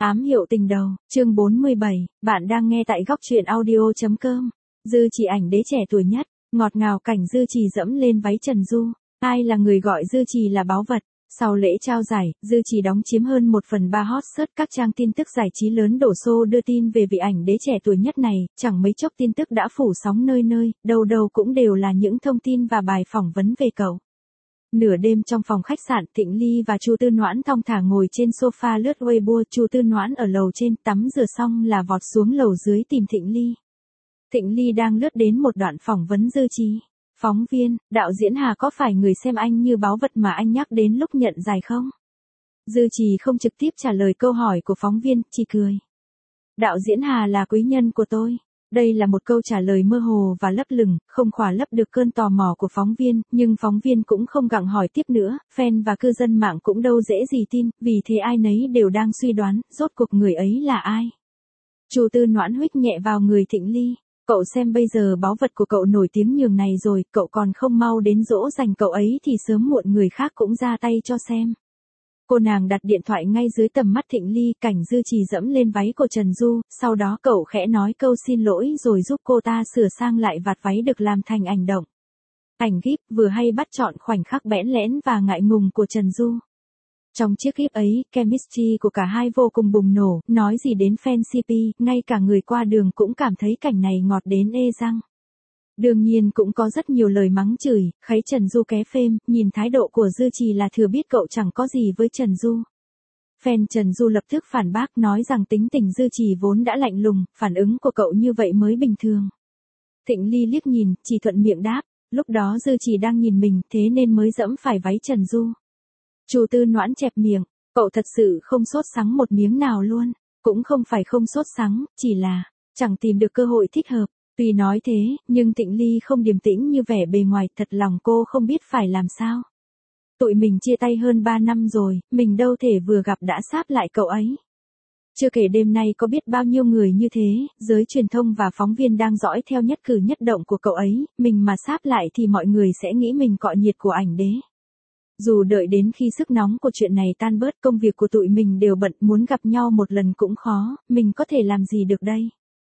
Ám hiệu tình đầu, chương 47, bạn đang nghe tại góc truyện audio.com. Dư Trì ảnh đế trẻ tuổi nhất, ngọt ngào cảnh Dư Trì dẫm lên váy Trần Du. Ai là người gọi Dư Trì là báu vật? Sau lễ trao giải, Dư Trì đóng chiếm hơn 1/3 hot search các trang tin tức giải trí lớn đổ xô đưa tin về vị ảnh đế trẻ tuổi nhất này, chẳng mấy chốc tin tức đã phủ sóng nơi nơi, đầu đầu cũng đều là những thông tin và bài phỏng vấn về cậu. Nửa đêm trong phòng khách sạn, Thịnh Ly và Chu Tư Noãn thong thả ngồi trên sofa lướt Weibo, Chu Tư Noãn ở lầu trên tắm rửa xong là vọt xuống lầu dưới tìm Thịnh Ly. Thịnh Ly đang lướt đến một đoạn phỏng vấn Dư Trì. Phóng viên, đạo diễn Hà có phải người xem anh như báu vật mà anh nhắc đến lúc nhận giải không? Dư Trì không trực tiếp trả lời câu hỏi của phóng viên, chỉ cười. Đạo diễn Hà là quý nhân của tôi. Đây là một câu trả lời mơ hồ và lấp lửng, không khỏa lấp được cơn tò mò của phóng viên, nhưng phóng viên cũng không gặng hỏi tiếp nữa, fan và cư dân mạng cũng đâu dễ gì tin, vì thế ai nấy đều đang suy đoán, rốt cuộc người ấy là ai. Chu Tư Noãn huých nhẹ vào người Thịnh Ly. Cậu xem bây giờ báu vật của cậu nổi tiếng nhường này rồi, cậu còn không mau đến dỗ dành cậu ấy thì sớm muộn người khác cũng ra tay cho xem. Cô nàng đặt điện thoại ngay dưới tầm mắt Thịnh Ly, cảnh Dư Trì dẫm lên váy của Trần Du, sau đó cậu khẽ nói câu xin lỗi rồi giúp cô ta sửa sang lại vạt váy được làm thành ảnh động. Ảnh GIF vừa hay bắt chọn khoảnh khắc bẽn lẽn và ngại ngùng của Trần Du. Trong chiếc GIF ấy, chemistry của cả hai vô cùng bùng nổ, nói gì đến fan CP, ngay cả người qua đường cũng cảm thấy cảnh này ngọt đến ê răng. Đương nhiên cũng có rất nhiều lời mắng chửi, kháy Trần Du ké phêm, nhìn thái độ của Dư Trì là thừa biết cậu chẳng có gì với Trần Du. Fan Trần Du lập tức phản bác nói rằng tính tình Dư Trì vốn đã lạnh lùng, phản ứng của cậu như vậy mới bình thường. Thịnh Ly liếc nhìn, chỉ thuận miệng đáp, lúc đó Dư Trì đang nhìn mình, thế nên mới dẫm phải váy Trần Du. Chu Tư Noãn chẹp miệng, cậu thật sự không sốt sắng một miếng nào luôn, cũng không phải không sốt sắng, chỉ là chẳng tìm được cơ hội thích hợp. Tuy nói thế, nhưng Thịnh Ly không điềm tĩnh như vẻ bề ngoài, thật lòng cô không biết phải làm sao. Tụi mình chia tay hơn 3 năm rồi, mình đâu thể vừa gặp đã sáp lại cậu ấy. Chưa kể đêm nay có biết bao nhiêu người như thế, giới truyền thông và phóng viên đang dõi theo nhất cử nhất động của cậu ấy, mình mà sáp lại thì mọi người sẽ nghĩ mình cọ nhiệt của ảnh đế. Dù đợi đến khi sức nóng của chuyện này tan bớt, công việc của tụi mình đều bận, muốn gặp nhau một lần cũng khó, mình có thể làm gì được đây.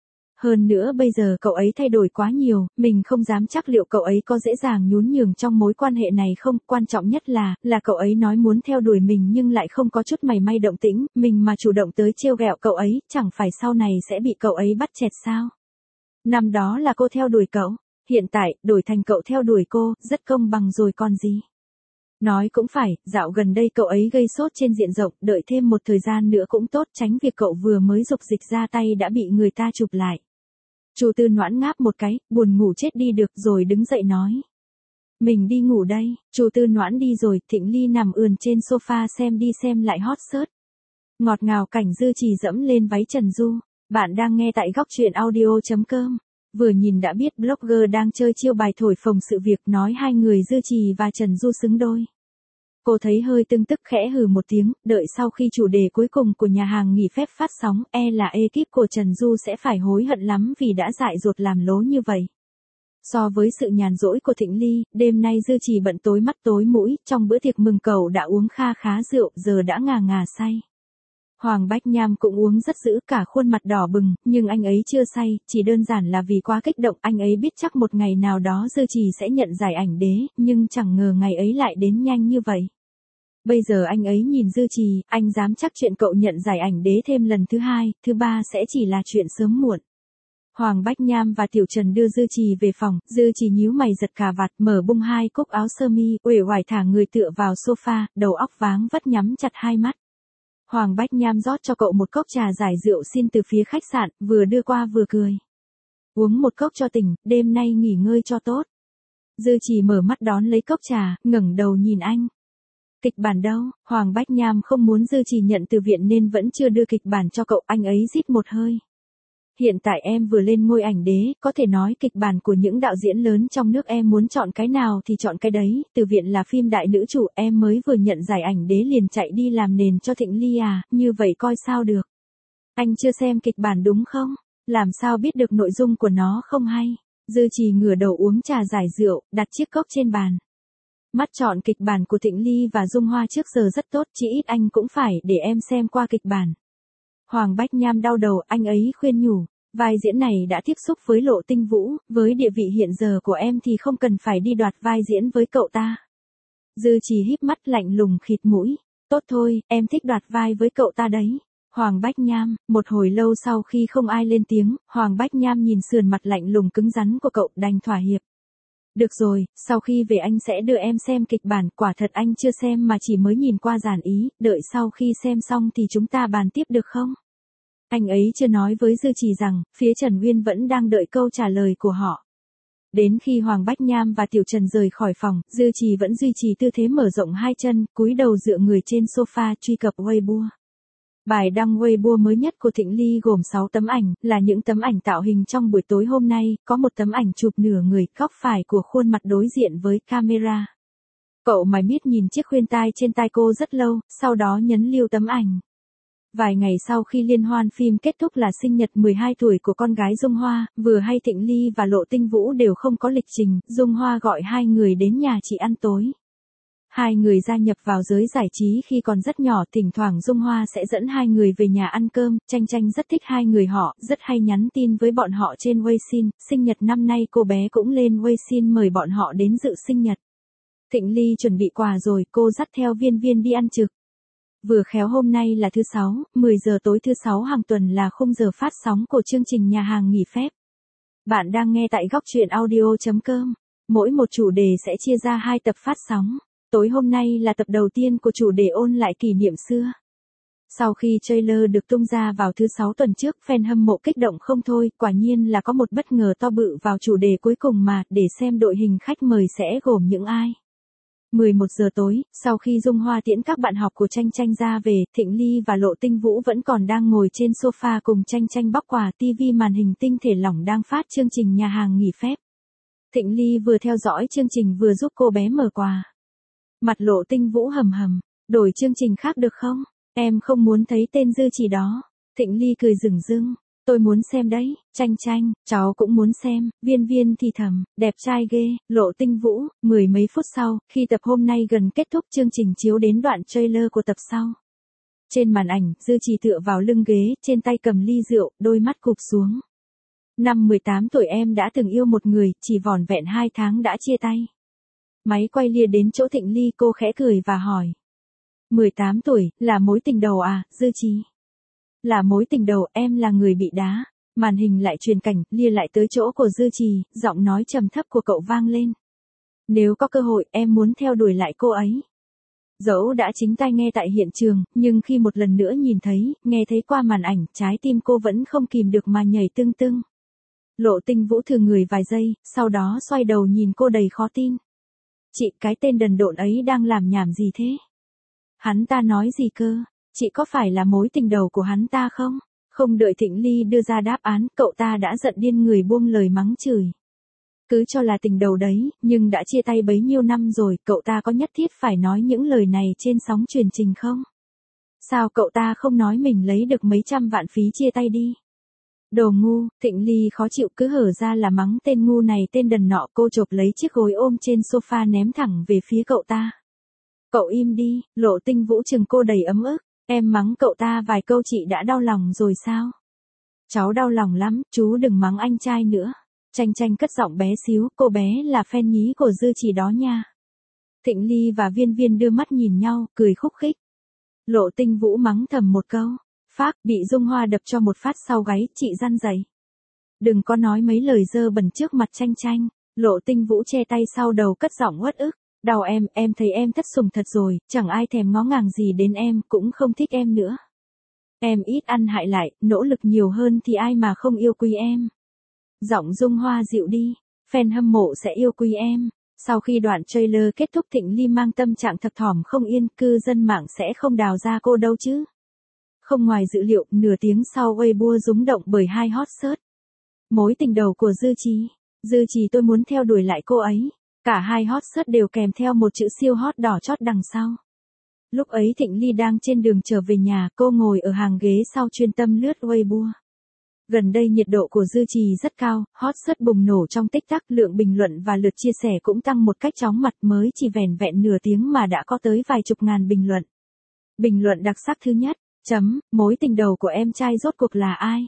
Hơn nữa bây giờ cậu ấy thay đổi quá nhiều, mình không dám chắc liệu cậu ấy có dễ dàng nhún nhường trong mối quan hệ này không, quan trọng nhất là cậu ấy nói muốn theo đuổi mình nhưng lại không có chút mảy may động tĩnh, mình mà chủ động tới trêu ghẹo cậu ấy, chẳng phải sau này sẽ bị cậu ấy bắt chẹt sao. Năm đó là cô theo đuổi cậu, hiện tại, đổi thành cậu theo đuổi cô, rất công bằng rồi còn gì. Nói cũng phải, dạo gần đây cậu ấy gây sốt trên diện rộng, đợi thêm một thời gian nữa cũng tốt, tránh việc cậu vừa mới dục dịch ra tay đã bị người ta chụp lại. Chu Tư Noãn ngáp một cái, buồn ngủ chết đi được rồi đứng dậy nói. Mình đi ngủ đây. Chu Tư Noãn đi rồi, Thịnh Ly nằm ườn trên sofa xem đi xem lại hot search. Ngọt ngào cảnh Dư Trì dẫm lên váy Trần Du. Bạn đang nghe tại góc truyện audio.com. Vừa nhìn đã biết blogger đang chơi chiêu bài thổi phồng sự việc, nói hai người Dư Trì và Trần Du xứng đôi. Cô thấy hơi tưng tức khẽ hừ một tiếng, đợi sau khi chủ đề cuối cùng của nhà hàng nghỉ phép phát sóng, là ekip của Trần Du sẽ phải hối hận lắm vì đã dại dột làm lố như vậy. So với sự nhàn rỗi của Thịnh Ly, đêm nay Dư Trì bận tối mắt tối mũi, trong bữa tiệc mừng cậu đã uống kha khá rượu, giờ đã ngà ngà say. Hoàng Bách Nham cũng uống rất dữ, cả khuôn mặt đỏ bừng, nhưng anh ấy chưa say, chỉ đơn giản là vì quá kích động, anh ấy biết chắc một ngày nào đó Dư Trì sẽ nhận giải ảnh đế, nhưng chẳng ngờ ngày ấy lại đến nhanh như vậy. Bây giờ anh ấy nhìn Dư Trì, anh dám chắc chuyện cậu nhận giải ảnh đế thêm lần thứ 2, thứ 3 sẽ chỉ là chuyện sớm muộn. Hoàng Bách Nham và Tiểu Trần đưa Dư Trì về phòng, Dư Trì nhíu mày giật cà vạt, mở bung hai cúc áo sơ mi, uể oải thả người tựa vào sofa, đầu óc váng vất nhắm chặt hai mắt. Hoàng Bách Nham rót cho cậu một cốc trà giải rượu xin từ phía khách sạn, vừa đưa qua vừa cười. Uống một cốc cho tỉnh, đêm nay nghỉ ngơi cho tốt. Dư Trì mở mắt đón lấy cốc trà, ngẩng đầu nhìn anh. Kịch bản đâu? Hoàng Bách Nham không muốn Dư Trì nhận từ viện nên vẫn chưa đưa kịch bản cho cậu, anh ấy rít một hơi. Hiện tại em vừa lên ngôi ảnh đế, có thể nói kịch bản của những đạo diễn lớn trong nước em muốn chọn cái nào thì chọn cái đấy, từ viện là phim đại nữ chủ, em mới vừa nhận giải ảnh đế liền chạy đi làm nền cho Thịnh Ly à, như vậy coi sao được. Anh chưa xem kịch bản đúng không? Làm sao biết được nội dung của nó không hay? Dư Trì ngửa đầu uống trà giải rượu, đặt chiếc cốc trên bàn. Mắt chọn kịch bản của Thịnh Ly và Dung Hoa trước giờ rất tốt, chỉ ít anh cũng phải để em xem qua kịch bản. Hoàng Bách Nham đau đầu, anh ấy khuyên nhủ. Vai diễn này đã tiếp xúc với Lộ Tinh Vũ, với địa vị hiện giờ của em thì không cần phải đi đoạt vai diễn với cậu ta. Dư Trì híp mắt lạnh lùng khịt mũi. Tốt thôi, em thích đoạt vai với cậu ta đấy. Hoàng Bách Nham, một hồi lâu sau khi không ai lên tiếng, Hoàng Bách Nham nhìn sườn mặt lạnh lùng cứng rắn của cậu đành thỏa hiệp. Được rồi, sau khi về anh sẽ đưa em xem kịch bản, quả thật anh chưa xem mà chỉ mới nhìn qua dàn ý, đợi sau khi xem xong thì chúng ta bàn tiếp được không? Anh ấy chưa nói với Dư Trì rằng, phía Trần Uyên vẫn đang đợi câu trả lời của họ. Đến khi Hoàng Bách Nham và Tiểu Trần rời khỏi phòng, Dư Trì vẫn duy trì tư thế mở rộng hai chân, cúi đầu dựa người trên sofa truy cập Weibo. Bài đăng Weibo mới nhất của Thịnh Ly gồm 6 tấm ảnh, là những tấm ảnh tạo hình trong buổi tối hôm nay, có một tấm ảnh chụp nửa người, góc phải của khuôn mặt đối diện với camera. Cậu mải miết nhìn chiếc khuyên tai trên tai cô rất lâu, sau đó nhấn lưu tấm ảnh. Vài ngày sau khi liên hoan phim kết thúc là sinh nhật 12 tuổi của con gái Dung Hoa, vừa hay Thịnh Ly và Lộ Tinh Vũ đều không có lịch trình, Dung Hoa gọi hai người đến nhà chị ăn tối. Hai người gia nhập vào giới giải trí khi còn rất nhỏ, thỉnh thoảng Dung Hoa sẽ dẫn hai người về nhà ăn cơm, Tranh Tranh rất thích hai người họ, rất hay nhắn tin với bọn họ trên Weixin, sinh nhật năm nay cô bé cũng lên Weixin mời bọn họ đến dự sinh nhật. Thịnh Ly chuẩn bị quà rồi, cô dắt theo Viên Viên đi ăn trực. Vừa khéo hôm nay là thứ 6, 10 giờ tối thứ 6 hàng tuần là khung giờ phát sóng của chương trình Nhà hàng nghỉ phép. Bạn đang nghe tại góc truyện audio.com. Mỗi một chủ đề sẽ chia ra 2 tập phát sóng. Tối hôm nay là tập đầu tiên của chủ đề ôn lại kỷ niệm xưa. Sau khi trailer được tung ra vào thứ 6 tuần trước, fan hâm mộ kích động không thôi, quả nhiên là có một bất ngờ to bự vào chủ đề cuối cùng mà, để xem đội hình khách mời sẽ gồm những ai. 11 giờ tối, sau khi Dung Hoa tiễn các bạn học của Tranh Tranh ra về, Thịnh Ly và Lộ Tinh Vũ vẫn còn đang ngồi trên sofa cùng Tranh Tranh bóc quà. TV màn hình tinh thể lỏng đang phát chương trình Nhà hàng nghỉ phép. Thịnh Ly vừa theo dõi chương trình vừa giúp cô bé mở quà. Mặt Lộ Tinh Vũ hầm hầm, đổi chương trình khác được không? Em không muốn thấy tên Dư Trì đó. Thịnh Ly cười rừng rưng. Tôi muốn xem đấy. Tranh Tranh, cháu cũng muốn xem. Viên Viên thì thầm, đẹp trai ghê. Lộ Tinh Vũ, 10 mấy phút sau, khi tập hôm nay gần kết thúc, chương trình chiếu đến đoạn trailer của tập sau. Trên màn ảnh, Dư Trì tựa vào lưng ghế, trên tay cầm ly rượu, đôi mắt cụp xuống. Năm 18 tuổi em đã từng yêu một người, chỉ vỏn vẹn 2 tháng đã chia tay. Máy quay lia đến chỗ Thịnh Ly, cô khẽ cười và hỏi. 18 tuổi, là mối tình đầu à, Dư Trì? Là mối tình đầu, em là người bị đá. Màn hình lại truyền cảnh, lia lại tới chỗ của Dư Trì, giọng nói trầm thấp của cậu vang lên. Nếu có cơ hội, em muốn theo đuổi lại cô ấy. Dẫu đã chính tai nghe tại hiện trường, nhưng khi một lần nữa nhìn thấy, nghe thấy qua màn ảnh, trái tim cô vẫn không kìm được mà nhảy tưng tưng. Lộ Tinh Vũ thừ người vài giây, sau đó xoay đầu nhìn cô đầy khó tin. Chị, cái tên đần độn ấy đang làm nhảm gì thế? Hắn ta nói gì cơ? Chị có phải là mối tình đầu của hắn ta không? Không đợi Thịnh Ly đưa ra đáp án, cậu ta đã giận điên người buông lời mắng chửi. Cứ cho là tình đầu đấy, nhưng đã chia tay bấy nhiêu năm rồi, cậu ta có nhất thiết phải nói những lời này trên sóng truyền trình không? Sao cậu ta không nói mình lấy được mấy trăm vạn phí chia tay đi? Đồ ngu. Thịnh Ly khó chịu, cứ hở ra là mắng tên ngu này tên đần nọ. Cô chộp lấy chiếc gối ôm trên sofa ném thẳng về phía cậu ta. Cậu im đi. Lộ Tinh Vũ trừng cô đầy ấm ức. Em mắng cậu ta vài câu chị đã đau lòng rồi sao? Cháu đau lòng lắm, chú đừng mắng anh trai nữa. Tranh Tranh cất giọng bé xíu, cô bé là fan nhí của Dư Trì đó nha. Thịnh Ly và Viên Viên đưa mắt nhìn nhau, cười khúc khích. Lộ Tinh Vũ mắng thầm một câu. Phác, bị Dung Hoa đập cho một phát sau gáy, chị răn dậy. Đừng có nói mấy lời dơ bẩn trước mặt Tranh Tranh. Lộ Tinh Vũ che tay sau đầu cất giọng uất ức. Đau em thấy em thất sủng thật rồi, chẳng ai thèm ngó ngàng gì đến em, cũng không thích em nữa. Em ít ăn hại lại, nỗ lực nhiều hơn thì ai mà không yêu quý em. Giọng Dung Hoa dịu đi, fan hâm mộ sẽ yêu quý em. Sau khi đoạn trailer kết thúc, Thịnh Ly mang tâm trạng thập thỏm không yên, cư dân mạng sẽ không đào ra cô đâu chứ. Không ngoài dự liệu, nửa tiếng sau Weibo rúng động bởi 2 hot search. Mối tình đầu của Dư Trì. Dư Trì tôi muốn theo đuổi lại cô ấy. Cả 2 hot search đều kèm theo một chữ siêu hot đỏ chót đằng sau. Lúc ấy Thịnh Ly đang trên đường trở về nhà, cô ngồi ở hàng ghế sau chuyên tâm lướt Weibo. Gần đây nhiệt độ của Dư Trì rất cao, hot search bùng nổ trong tích tắc, lượng bình luận và lượt chia sẻ cũng tăng một cách chóng mặt, mới chỉ vẻn vẹn nửa tiếng mà đã có tới vài chục ngàn bình luận. Bình luận đặc sắc thứ nhất. Mối tình đầu của em trai rốt cuộc là ai?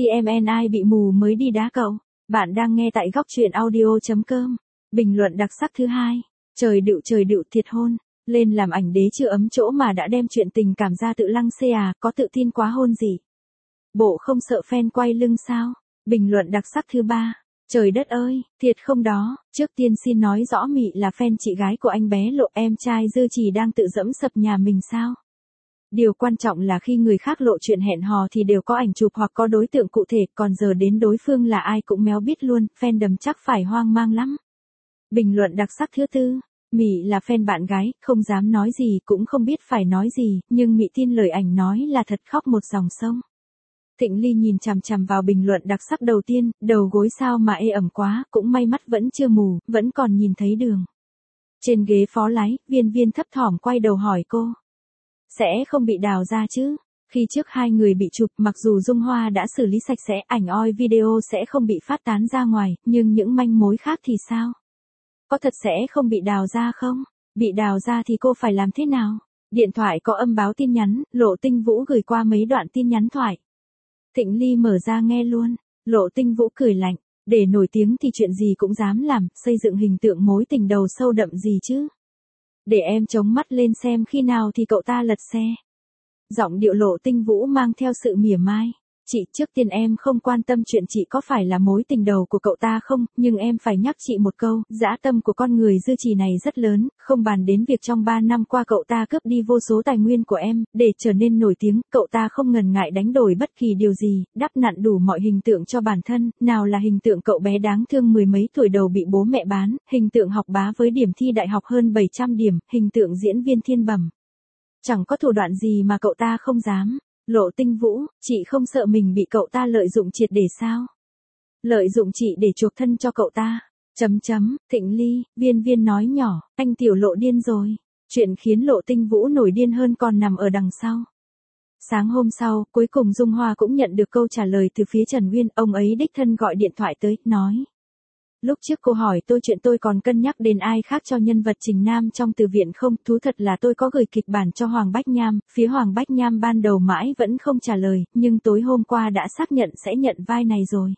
CMNI bị mù mới đi đá cậu. Bạn đang nghe tại góc truyện audio.com. Bình luận đặc sắc thứ hai. Trời đựu thiệt hôn. Lên làm ảnh đế chưa ấm chỗ mà đã đem chuyện tình cảm ra tự lăng xê à, có tự tin quá hôn gì. Bộ không sợ fan quay lưng sao? Bình luận đặc sắc thứ ba. Trời đất ơi, thiệt không đó, trước tiên xin nói rõ Mị là fan chị gái của anh bé Lộ, em trai Dư Trì đang tự dẫm sập nhà mình sao? Điều quan trọng là khi người khác lộ chuyện hẹn hò thì đều có ảnh chụp hoặc có đối tượng cụ thể, còn giờ đến đối phương là ai cũng méo biết luôn, fandom chắc phải hoang mang lắm. Bình luận đặc sắc thứ tư. Mị là fan bạn gái, không dám nói gì cũng không biết phải nói gì, nhưng Mị tin lời ảnh nói là thật, khóc một dòng sông. Thịnh Ly nhìn chằm chằm vào bình luận đặc sắc đầu tiên, đầu gối sao mà ê ẩm quá, cũng may mắt vẫn chưa mù, vẫn còn nhìn thấy đường. Trên ghế phó lái, Viên thấp thỏm quay đầu hỏi cô. Sẽ không bị đào ra chứ? Khi trước hai người bị chụp, mặc dù Dung Hoa đã xử lý sạch sẽ, ảnh oi video sẽ không bị phát tán ra ngoài, nhưng những manh mối khác thì sao? Có thật sẽ không bị đào ra không? Bị đào ra thì cô phải làm thế nào? Điện thoại có âm báo tin nhắn, Lộ Tinh Vũ gửi qua mấy đoạn tin nhắn thoại. Thịnh Ly mở ra nghe luôn, Lộ Tinh Vũ cười lạnh, để nổi tiếng thì chuyện gì cũng dám làm, xây dựng hình tượng mối tình đầu sâu đậm gì chứ. Để em chống mắt lên xem khi nào thì cậu ta lật xe. Giọng điệu Lộ Tinh Vũ mang theo sự mỉa mai. Chị, trước tiên em không quan tâm chuyện chị có phải là mối tình đầu của cậu ta không, nhưng em phải nhắc chị một câu, dã tâm của con người Dư Trì này rất lớn, không bàn đến việc trong 3 năm qua cậu ta cướp đi vô số tài nguyên của em, để trở nên nổi tiếng, cậu ta không ngần ngại đánh đổi bất kỳ điều gì, đắp nặn đủ mọi hình tượng cho bản thân, nào là hình tượng cậu bé đáng thương mười mấy tuổi đầu bị bố mẹ bán, hình tượng học bá với điểm thi đại học hơn 700 điểm, hình tượng diễn viên thiên bẩm. Chẳng có thủ đoạn gì mà cậu ta không dám. Lộ Tinh Vũ, chị không sợ mình bị cậu ta lợi dụng triệt để sao? Lợi dụng chị để chuộc thân cho cậu ta. Thịnh Ly, Viên nói nhỏ, anh tiểu Lộ điên rồi. Chuyện khiến Lộ Tinh Vũ nổi điên hơn còn nằm ở đằng sau. Sáng hôm sau, cuối cùng Dung Hoa cũng nhận được câu trả lời từ phía Trần Nguyên, ông ấy đích thân gọi điện thoại tới, nói. Lúc trước cô hỏi tôi chuyện tôi còn cân nhắc đến ai khác cho nhân vật Trình Nam trong Từ Viện không, thú thật là tôi có gửi kịch bản cho Hoàng Bách Nham, phía Hoàng Bách Nham ban đầu mãi vẫn không trả lời, nhưng tối hôm qua đã xác nhận sẽ nhận vai này rồi.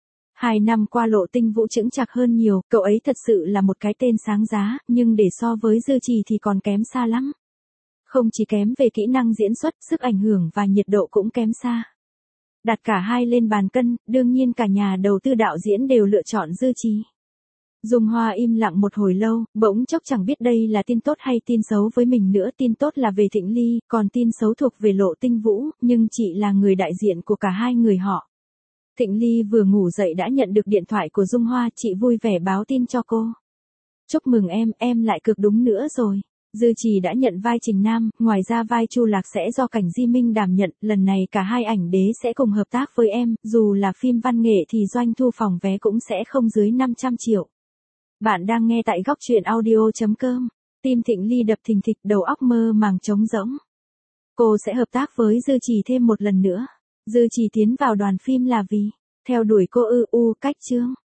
2 năm qua Lộ Tinh Vũ chững chạc hơn nhiều, cậu ấy thật sự là một cái tên sáng giá, nhưng để so với Dư Trì thì còn kém xa lắm. Không chỉ kém về kỹ năng diễn xuất, sức ảnh hưởng và nhiệt độ cũng kém xa. Đặt cả hai lên bàn cân, đương nhiên cả nhà đầu tư đạo diễn đều lựa chọn Dư Trì. Dung Hoa im lặng một hồi lâu, bỗng chốc chẳng biết đây là tin tốt hay tin xấu với mình nữa, tin tốt là về Thịnh Ly, còn tin xấu thuộc về Lộ Tinh Vũ, nhưng chị là người đại diện của cả hai người họ. Thịnh Ly vừa ngủ dậy đã nhận được điện thoại của Dung Hoa, chị vui vẻ báo tin cho cô. Chúc mừng em lại cực đúng nữa rồi. Dư Trì đã nhận vai Trình Nam, ngoài ra vai Chu Lạc sẽ do Cảnh Di Minh đảm nhận, lần này cả hai ảnh đế sẽ cùng hợp tác với em, dù là phim văn nghệ thì doanh thu phòng vé cũng sẽ không dưới 500 triệu. Bạn đang nghe tại góc truyện audio.com. Tim Thịnh Ly đập thình thịch, đầu óc mơ màng trống rỗng. Cô sẽ hợp tác với Dư Trì thêm một lần nữa. Dư Trì tiến vào đoàn phim là vì theo đuổi cô cách chương.